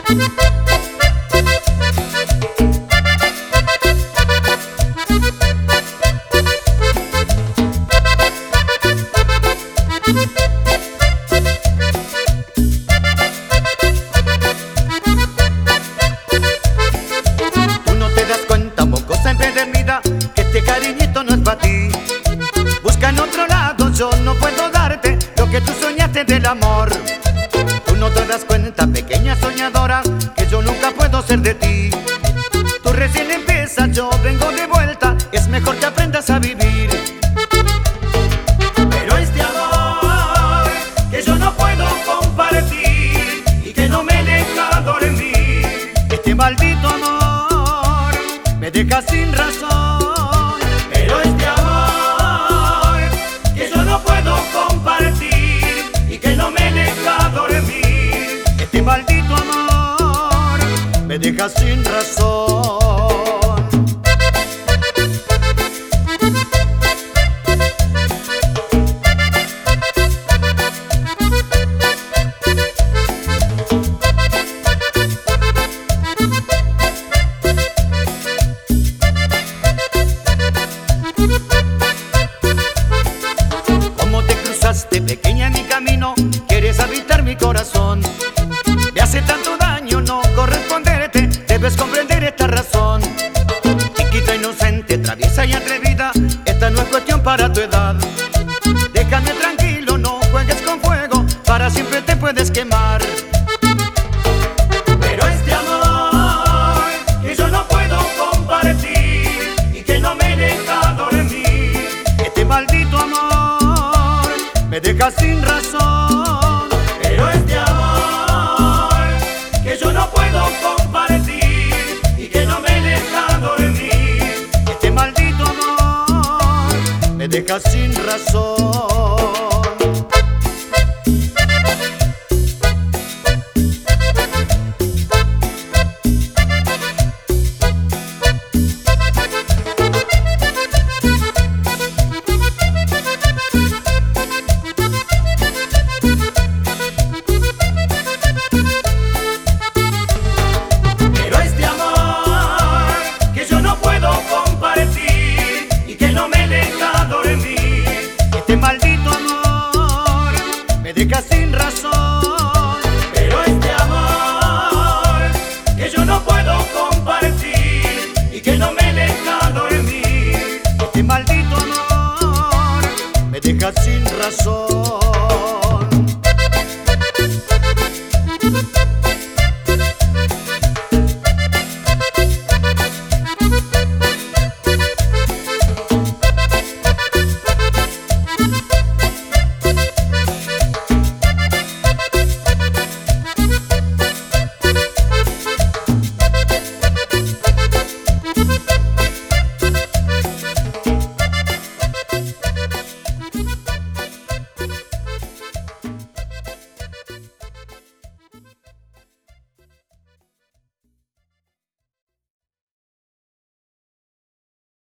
Tú no te das cuenta, mocosa empedernida, que este cariñito no es para ti. Busca en otro lado, yo no puedo darte lo que tú soñaste del amor. Tú no te das cuenta, pequeña soñadora, que yo nunca puedo ser de ti. Tú recién empiezas, yo vengo de vuelta, es mejor que aprendas a vivir. Pero este amor que yo no puedo compartir y que no me deja dormir, este maldito amor me deja sin razón. Pero este amor que yo no puedo compartir y que no me deja dormir, este maldito amor me deja sin razón. Pequeña en mi camino, quieres habitar mi corazón. Me hace tanto daño no corresponderte, debes comprender esta razón. Chiquita, inocente, traviesa y atrevida, esta no es cuestión para tu edad. Déjame tranquilo, no juegues con fuego, para siempre te puedes quemar. Pero este amor que yo no puedo compartir y que no me deja dormir, este maldito amor me deja sin razón. Pero este amor que yo no puedo compartir y que no me deja dormir, este maldito amor me deja sin razón.